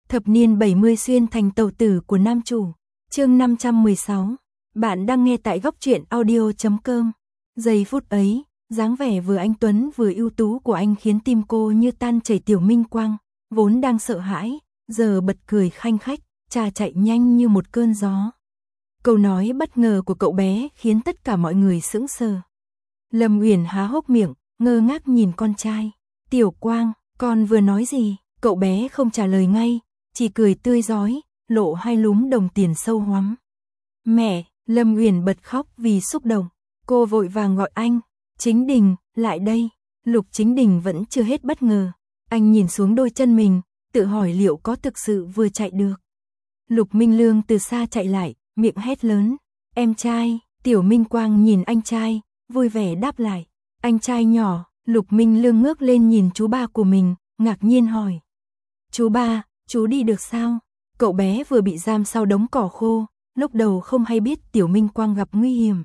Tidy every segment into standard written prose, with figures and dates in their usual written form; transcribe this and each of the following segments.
Thập niên 70 xuyên thành tàu tử của nam chủ. Chương 516. Bạn đang nghe tại góc truyện audio.com. Giây phút ấy, dáng vẻ vừa anh tuấn vừa ưu tú của anh khiến tim cô như tan chảy. Tiểu Minh Quang vốn đang sợ hãi, giờ bật cười khanh khách, trà chạy nhanh như một cơn gió. Câu nói bất ngờ của cậu bé khiến tất cả mọi người sững sờ. Lâm Uyển há hốc miệng, ngơ ngác nhìn con trai. Tiểu Quang, con vừa nói gì? Cậu bé không trả lời ngay, chỉ cười tươi rói, lộ hai lúm đồng tiền sâu hoắm. Mẹ! Lâm Uyển bật khóc vì xúc động. Cô vội vàng gọi anh. Chính Đình, lại đây. Lục Chính Đình vẫn chưa hết bất ngờ. Anh nhìn xuống đôi chân mình, tự hỏi liệu có thực sự vừa chạy được. Lục Minh Lương từ xa chạy lại, miệng hét lớn. Em trai! Tiểu Minh Quang nhìn anh trai, vui vẻ đáp lại. Anh trai nhỏ! Lục Minh Lương ngước lên nhìn chú ba của mình, ngạc nhiên hỏi. Chú ba, chú đi được sao? Cậu bé vừa bị giam sau đống cỏ khô, lúc đầu không hay biết Tiểu Minh Quang gặp nguy hiểm.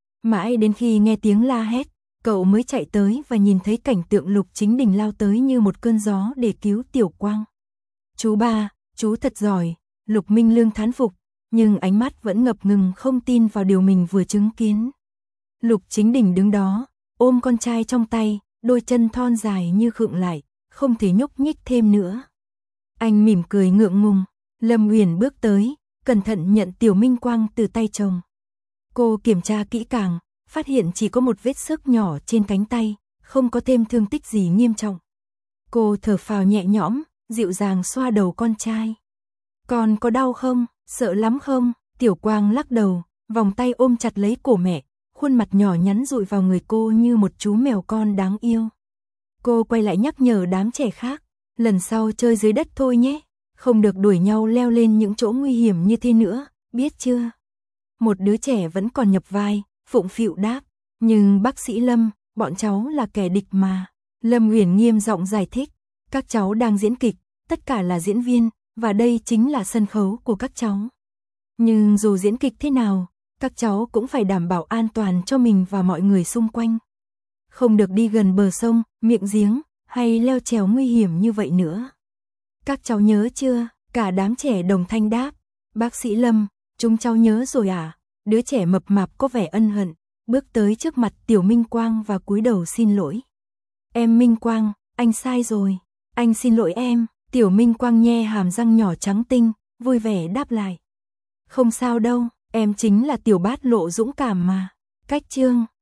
Mãi đến khi nghe tiếng la hét, cậu mới chạy tới và nhìn thấy cảnh tượng Lục Chính Đình lao tới như một cơn gió để cứu Tiểu Quang. Chú ba, chú thật giỏi, Lục Minh Lương thán phục, nhưng ánh mắt vẫn ngập ngừng không tin vào điều mình vừa chứng kiến. Lục Chính Đình đứng đó, ôm con trai trong tay, đôi chân thon dài như khựng lại, không thể nhúc nhích thêm nữa. Anh mỉm cười ngượng ngùng. Lâm Uyển bước tới, cẩn thận nhận Tiểu Minh Quang từ tay chồng. Cô kiểm tra kỹ càng, phát hiện chỉ có một vết xước nhỏ trên cánh tay, không có thêm thương tích gì nghiêm trọng. Cô thở phào nhẹ nhõm, dịu dàng xoa đầu con trai. Con có đau không? Sợ lắm không? Tiểu Quang lắc đầu, vòng tay ôm chặt lấy cổ mẹ, khuôn mặt nhỏ nhắn dụi vào người cô như một chú mèo con đáng yêu. Cô quay lại nhắc nhở đám trẻ khác, lần sau chơi dưới đất thôi nhé, không được đuổi nhau leo lên những chỗ nguy hiểm như thế nữa, biết chưa? Một đứa trẻ vẫn còn nhập vai, phụng phịu đáp, nhưng bác sĩ Lâm, bọn cháu là kẻ địch mà. Lâm Uyển nghiêm giọng giải thích, các cháu đang diễn kịch, tất cả là diễn viên, và đây chính là sân khấu của các cháu. Nhưng dù diễn kịch thế nào, các cháu cũng phải đảm bảo an toàn cho mình và mọi người xung quanh. Không được đi gần bờ sông, miệng giếng, hay leo trèo nguy hiểm như vậy nữa. Các cháu nhớ chưa? Cả đám trẻ đồng thanh đáp. Bác sĩ Lâm, chúng cháu nhớ rồi à? Đứa trẻ mập mạp có vẻ ân hận, bước tới trước mặt Tiểu Minh Quang và cúi đầu xin lỗi. Em Minh Quang, anh sai rồi. Anh xin lỗi em. Tiểu Minh Quang nhe hàm răng nhỏ trắng tinh, vui vẻ đáp lại. Không sao đâu, em chính là tiểu bát lộ dũng cảm mà. Cách chương